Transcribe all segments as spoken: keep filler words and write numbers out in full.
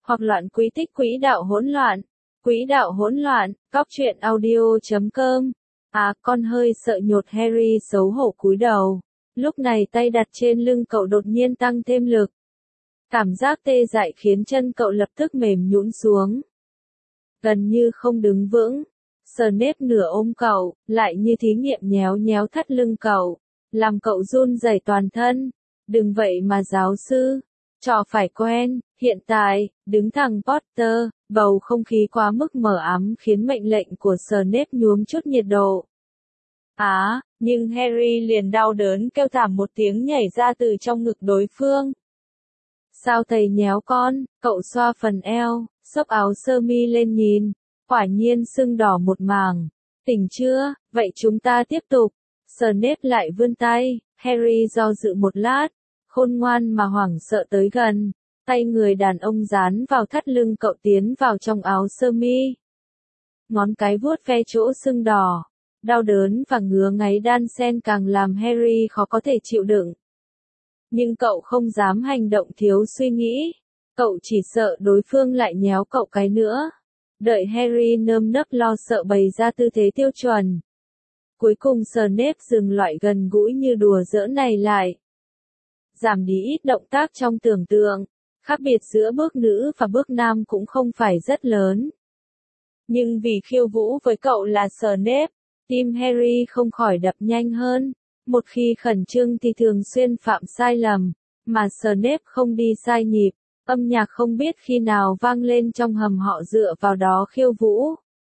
hoặc loạn quỹ tích quỹ đạo hỗn loạn. Quỹ đạo hỗn loạn, góc truyện audio chấm com. À, con hơi sợ nhột Harry xấu hổ cúi đầu. Lúc này tay đặt trên lưng cậu đột nhiên tăng thêm lực. Cảm giác tê dại khiến chân cậu lập tức mềm nhũn xuống. Gần như không đứng vững. Snape nửa ôm cậu, lại như thí nghiệm nhéo nhéo thắt lưng cậu, làm cậu run rẩy toàn thân. Đừng vậy mà giáo sư. Trò phải quen, hiện tại, đứng thẳng Potter, bầu không khí quá mức mờ ám khiến mệnh lệnh của Snape nhuốm chút nhiệt độ. Á, à, nhưng Harry liền đau đớn kêu thảm một tiếng nhảy ra từ trong ngực đối phương. Sao thầy nhéo con, cậu xoa phần eo, xốc áo sơ mi lên nhìn, quả nhiên sưng đỏ một mảng. Tỉnh chưa, vậy chúng ta tiếp tục. Snape lại vươn tay, Harry do dự một lát, khôn ngoan mà hoảng sợ tới gần, tay người đàn ông dán vào thắt lưng cậu tiến vào trong áo sơ mi. Ngón cái vuốt ve chỗ sưng đỏ, đau đớn và ngứa ngáy đan xen càng làm Harry khó có thể chịu đựng. Nhưng cậu không dám hành động thiếu suy nghĩ, cậu chỉ sợ đối phương lại nhéo cậu cái nữa. Đợi Harry nơm nớp lo sợ bày ra tư thế tiêu chuẩn. Cuối cùng Snape dừng loại gần gũi như đùa giỡn này lại. Giảm đi ít động tác trong tưởng tượng, khác biệt giữa bước nữ và bước nam cũng không phải rất lớn. Nhưng vì khiêu vũ với cậu là Snape, tim Harry không khỏi đập nhanh hơn. Một khi khẩn trương thì thường xuyên phạm sai lầm, mà Snape không đi sai nhịp, âm nhạc không biết khi nào vang lên trong hầm họ dựa vào đó khiêu vũ.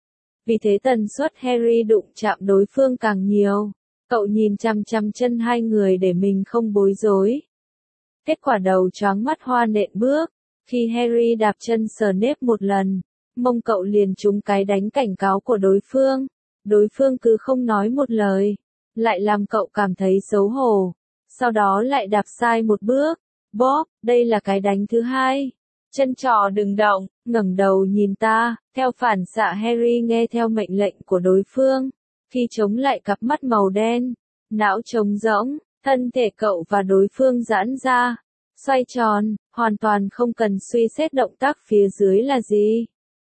Vì thế tần suất Harry đụng chạm đối phương càng nhiều, cậu nhìn chằm chằm chân hai người để mình không bối rối. Kết quả đầu choáng mắt hoa nện bước, khi Harry đạp chân Snape một lần, mông cậu liền trúng cái đánh cảnh cáo của đối phương. Đối phương cứ không nói một lời, lại làm cậu cảm thấy xấu hổ, sau đó lại đạp sai một bước. Bob, đây là cái đánh thứ hai. Chân trò đừng động, ngẩng đầu nhìn ta. Theo phản xạ Harry nghe theo mệnh lệnh của đối phương, khi chống lại cặp mắt màu đen, não trống rỗng, thân thể cậu và đối phương giãn ra, xoay tròn, hoàn toàn không cần suy xét động tác phía dưới là gì.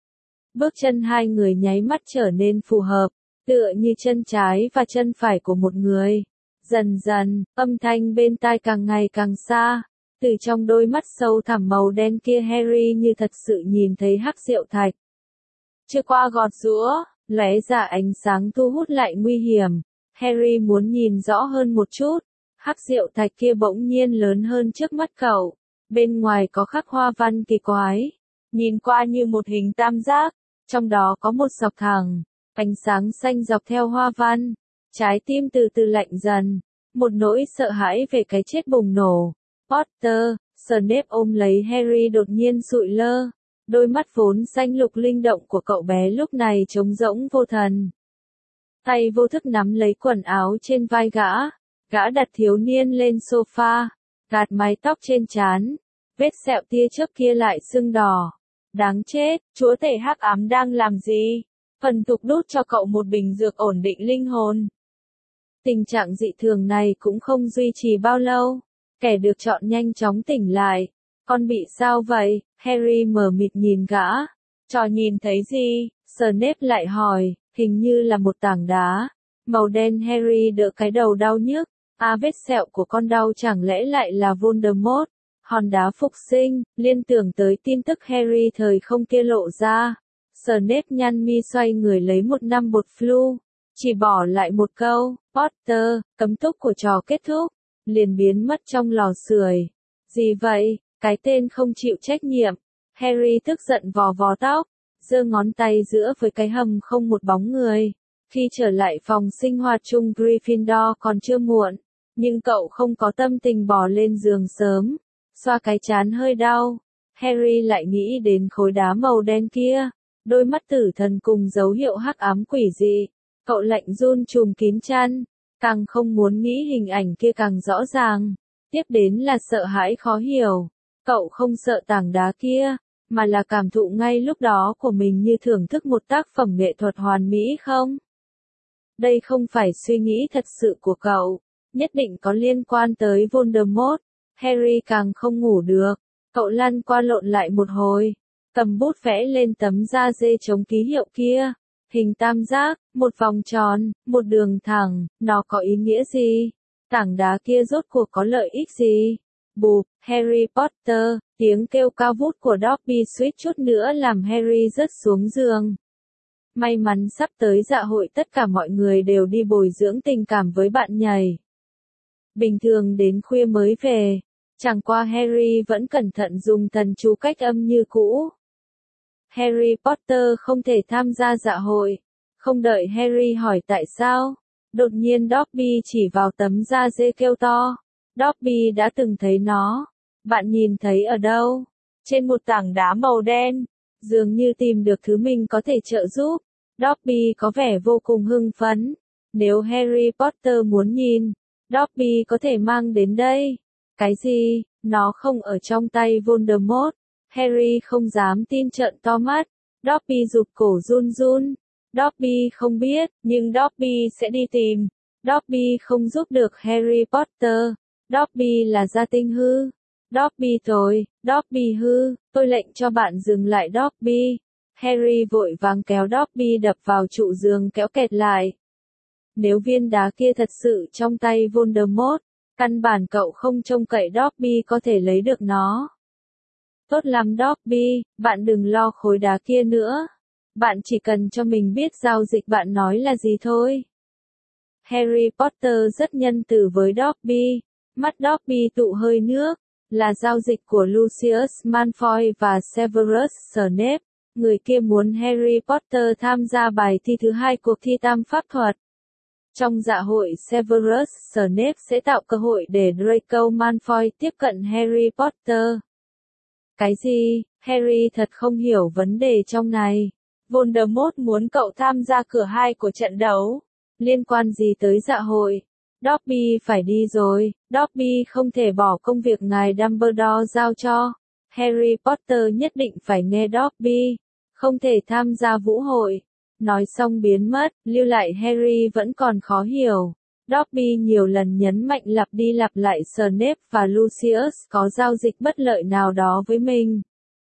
Bước chân hai người nháy mắt trở nên phù hợp, tựa như chân trái và chân phải của một người. Dần dần, âm thanh bên tai càng ngày càng xa. Từ trong đôi mắt sâu thẳm màu đen kia Harry như thật sự nhìn thấy hắc diệu thạch. Chưa qua gọt giũa, lóe ra ánh sáng thu hút lại nguy hiểm. Harry muốn nhìn rõ hơn một chút. Hắc diệu thạch kia bỗng nhiên lớn hơn trước mắt cậu. Bên ngoài có khắc hoa văn kỳ quái. Nhìn qua như một hình tam giác. Trong đó có một dọc thẳng. Ánh sáng xanh dọc theo hoa văn. Trái tim từ từ lạnh dần. Một nỗi sợ hãi về cái chết bùng nổ. Potter, Snape ôm lấy Harry đột nhiên sụi lơ. Đôi mắt vốn xanh lục linh động của cậu bé lúc này trống rỗng vô thần. Tay vô thức nắm lấy quần áo trên vai gã. Gã đặt thiếu niên lên sofa. Gạt mái tóc trên trán. Vết sẹo tia chớp kia lại sưng đỏ. Đáng chết, chúa tể hắc ám đang làm gì? Phần tục đút cho cậu một bình dược ổn định linh hồn. Tình trạng dị thường này cũng không duy trì bao lâu. Kẻ được chọn nhanh chóng tỉnh lại. Con bị sao vậy? Harry mờ mịt nhìn gã. Trò nhìn thấy gì? Snape lại hỏi, hình như là một tảng đá. Màu đen. Harry đỡ cái đầu đau nhức. À, vết sẹo của con đau chẳng lẽ lại là Voldemort? Hòn đá phục sinh, liên tưởng tới tin tức Harry thời không kia lộ ra. Snape nhăn mi xoay người lấy một năm bột flu. Chỉ bỏ lại một câu, Potter, cấm túc của trò kết thúc. Liền biến mất trong lò sưởi. Gì vậy? Cái tên không chịu trách nhiệm. Harry tức giận vò vò tóc, giơ ngón tay giữa với cái hầm không một bóng người. Khi trở lại phòng sinh hoạt chung Gryffindor còn chưa muộn, nhưng cậu không có tâm tình bò lên giường sớm. Xoa cái trán hơi đau, Harry lại nghĩ đến khối đá màu đen kia, đôi mắt tử thần cùng dấu hiệu hắc ám quỷ dị. Cậu lạnh run trùm kín chăn, càng không muốn nghĩ hình ảnh kia càng rõ ràng. Tiếp đến là sợ hãi khó hiểu. Cậu không sợ tảng đá kia, mà là cảm thụ ngay lúc đó của mình như thưởng thức một tác phẩm nghệ thuật hoàn mỹ không? Đây không phải suy nghĩ thật sự của cậu, nhất định có liên quan tới Voldemort. Harry càng không ngủ được, cậu lăn qua lộn lại một hồi, cầm bút vẽ lên tấm da dê chống ký hiệu kia. Hình tam giác, một vòng tròn, một đường thẳng, nó có ý nghĩa gì? Tảng đá kia rốt cuộc có lợi ích gì? Bụp, Harry Potter, tiếng kêu cao vút của Dobby suýt chút nữa làm Harry rớt xuống giường. May mắn sắp tới dạ hội tất cả mọi người đều đi bồi dưỡng tình cảm với bạn nhảy. Bình thường đến khuya mới về, chẳng qua Harry vẫn cẩn thận dùng thần chú cách âm như cũ. Harry Potter không thể tham gia dạ hội. Không đợi Harry hỏi tại sao, đột nhiên Dobby chỉ vào tấm da dê kêu to. Dobby đã từng thấy nó. Bạn nhìn thấy ở đâu? Trên một tảng đá màu đen. Dường như tìm được thứ mình có thể trợ giúp. Dobby có vẻ vô cùng hưng phấn. Nếu Harry Potter muốn nhìn, Dobby có thể mang đến đây. Cái gì? Nó không ở trong tay Voldemort. Harry không dám tin trợn to mắt. Dobby rụt cổ run run. Dobby không biết, nhưng Dobby sẽ đi tìm. Dobby không giúp được Harry Potter. Dobby là gia tinh hư. Dobby rồi, Dobby hư, tôi lệnh cho bạn dừng lại Dobby. Harry vội vàng kéo Dobby đập vào trụ giường kéo kẹt lại. Nếu viên đá kia thật sự trong tay Voldemort, căn bản cậu không trông cậy Dobby có thể lấy được nó. Tốt lắm Dobby, bạn đừng lo khối đá kia nữa. Bạn chỉ cần cho mình biết giao dịch bạn nói là gì thôi. Harry Potter rất nhân từ với Dobby. Mắt Dobby tụ hơi nước. Là giao dịch của Lucius Malfoy và Severus Snape. Người kia muốn Harry Potter tham gia bài thi thứ hai cuộc thi tam pháp thuật. Trong dạ hội Severus Snape sẽ tạo cơ hội để Draco Malfoy tiếp cận Harry Potter. Cái gì? Harry thật không hiểu vấn đề trong này. Voldemort muốn cậu tham gia cửa hai của trận đấu. Liên quan gì tới dạ hội? Dobby phải đi rồi. Dobby không thể bỏ công việc ngài Dumbledore giao cho. Harry Potter nhất định phải nghe Dobby. Không thể tham gia vũ hội. Nói xong biến mất, lưu lại Harry vẫn còn khó hiểu. Dobby nhiều lần nhấn mạnh lặp đi lặp lại Snape và Lucius có giao dịch bất lợi nào đó với mình.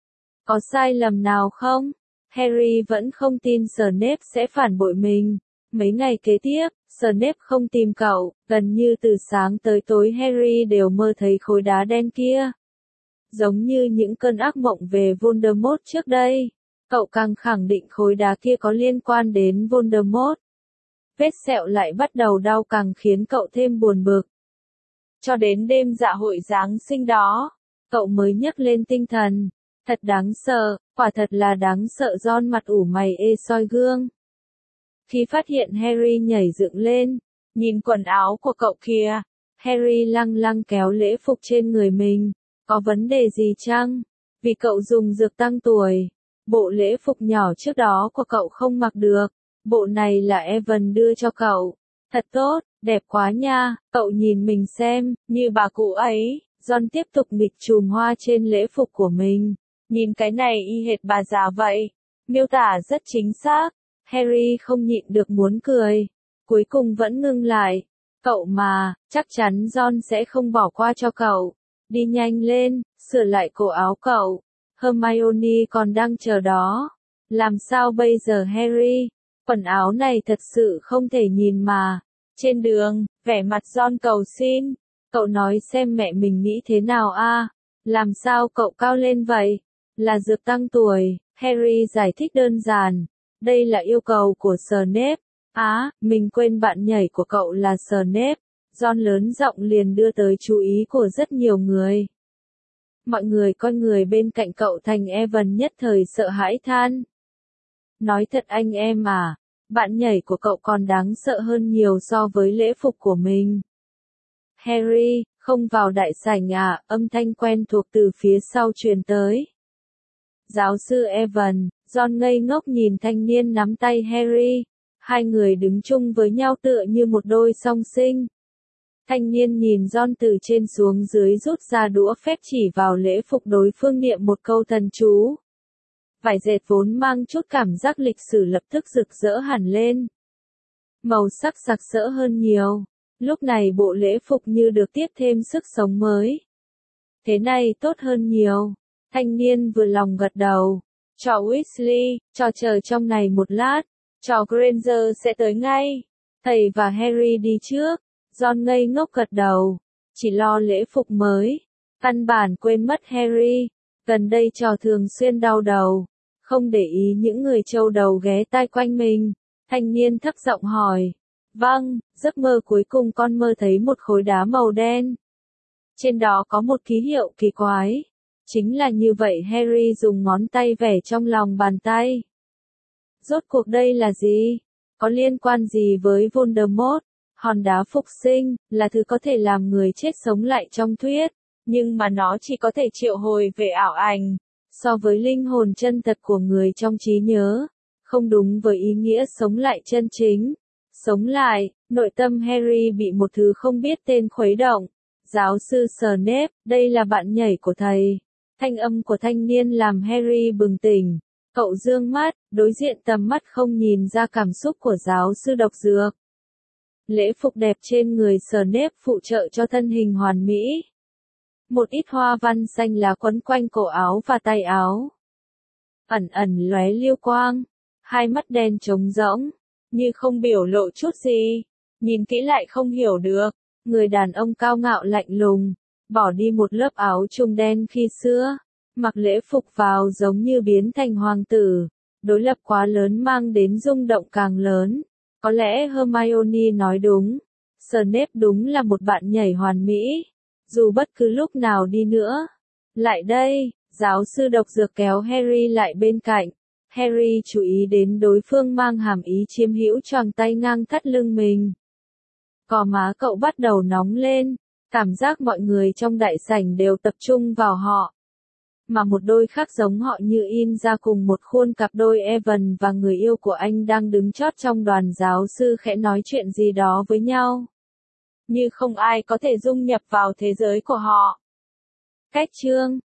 Có sai lầm nào không? Harry vẫn không tin Snape sẽ phản bội mình. Mấy ngày kế tiếp, Snape không tìm cậu, gần như từ sáng tới tối Harry đều mơ thấy khối đá đen kia. Giống như những cơn ác mộng về Voldemort trước đây, cậu càng khẳng định khối đá kia có liên quan đến Voldemort. Vết sẹo lại bắt đầu đau càng khiến cậu thêm buồn bực. Cho đến đêm dạ hội Giáng sinh đó, cậu mới nhấc lên tinh thần. Thật đáng sợ, quả thật là đáng sợ. Ron mặt ủ mày ê soi gương. Khi phát hiện Harry nhảy dựng lên, nhìn quần áo của cậu kìa, Harry lăng lăng kéo lễ phục trên người mình. Có vấn đề gì chăng? Vì cậu dùng dược tăng tuổi. Bộ lễ phục nhỏ trước đó của cậu không mặc được. Bộ này là Evan đưa cho cậu. Thật tốt, đẹp quá nha, cậu nhìn mình xem, như bà cụ ấy. Ron tiếp tục nghịch chùm hoa trên lễ phục của mình. Nhìn cái này y hệt bà già vậy. Miêu tả rất chính xác. Harry không nhịn được muốn cười. Cuối cùng vẫn ngưng lại. Cậu mà, chắc chắn Ron sẽ không bỏ qua cho cậu. Đi nhanh lên, sửa lại cổ áo cậu. Hermione còn đang chờ đó. Làm sao bây giờ Harry? Quần áo này thật sự không thể nhìn mà. Trên đường, vẻ mặt Ron cầu xin. Cậu nói xem mẹ mình nghĩ thế nào a? Làm sao cậu cao lên vậy? Là dược tăng tuổi. Harry giải thích đơn giản. Đây là yêu cầu của Snape. Á, à, mình quên bạn nhảy của cậu là Snape. Ron lớn giọng liền đưa tới chú ý của rất nhiều người. Mọi người coi người bên cạnh cậu thành Evan nhất thời sợ hãi than. Nói thật anh em à, bạn nhảy của cậu còn đáng sợ hơn nhiều so với lễ phục của mình. Harry, không vào đại sảnh à, âm thanh quen thuộc từ phía sau truyền tới. Giáo sư Evan, Ron ngây ngốc nhìn thanh niên nắm tay Harry. Hai người đứng chung với nhau tựa như một đôi song sinh. Thanh niên nhìn Ron từ trên xuống dưới rút ra đũa phép chỉ vào lễ phục đối phương niệm một câu thần chú. Vải dệt vốn mang chút cảm giác lịch sử lập tức rực rỡ hẳn lên. Màu sắc sặc sỡ hơn nhiều. Lúc này bộ lễ phục như được tiếp thêm sức sống mới. Thế này tốt hơn nhiều. Thanh niên vừa lòng gật đầu. Cho Weasley, cho chờ trong này một lát, cho Granger sẽ tới ngay. Thầy và Harry đi trước. Ron ngây ngốc gật đầu, chỉ lo lễ phục mới. Căn bản quên mất Harry. Gần đây trò thường xuyên đau đầu, không để ý những người trâu đầu ghé tai quanh mình. Thanh niên thấp giọng hỏi. Vâng, giấc mơ cuối cùng con mơ thấy một khối đá màu đen. Trên đó có một ký hiệu kỳ quái. Chính là như vậy, Harry dùng ngón tay vẽ trong lòng bàn tay. Rốt cuộc đây là gì? Có liên quan gì với Voldemort? Hòn đá phục sinh, là thứ có thể làm người chết sống lại trong thuyết, nhưng mà nó chỉ có thể triệu hồi về ảo ảnh, so với linh hồn chân thật của người trong trí nhớ, không đúng với ý nghĩa sống lại chân chính. Sống lại, nội tâm Harry bị một thứ không biết tên khuấy động. Giáo sư Snape, đây là bạn nhảy của thầy. Thanh âm của thanh niên làm Harry bừng tỉnh. Cậu dương mắt, đối diện tầm mắt không nhìn ra cảm xúc của giáo sư độc dược. Lễ phục đẹp trên người Snape phụ trợ cho thân hình hoàn mỹ. Một ít hoa văn xanh lá quấn quanh cổ áo và tay áo. Ẩn ẩn lóe liêu quang. Hai mắt đen trống rỗng, như không biểu lộ chút gì. Nhìn kỹ lại không hiểu được. Người đàn ông cao ngạo lạnh lùng, bỏ đi một lớp áo trùng đen khi xưa. Mặc lễ phục vào giống như biến thành hoàng tử. Đối lập quá lớn mang đến rung động càng lớn. Có lẽ Hermione nói đúng. Snape đúng là một bạn nhảy hoàn mỹ. Dù bất cứ lúc nào đi nữa. Lại đây, giáo sư độc dược kéo Harry lại bên cạnh. Harry chú ý đến đối phương mang hàm ý chiếm hữu choàng tay ngang thắt lưng mình. Cò má cậu bắt đầu nóng lên. Cảm giác mọi người trong đại sảnh đều tập trung vào họ. Mà một đôi khác giống họ như in ra cùng một khuôn cặp đôi Evan và người yêu của anh đang đứng chót trong đoàn. Giáo sư khẽ nói chuyện gì đó với nhau. Như không ai có thể dung nhập vào thế giới của họ. Cách chương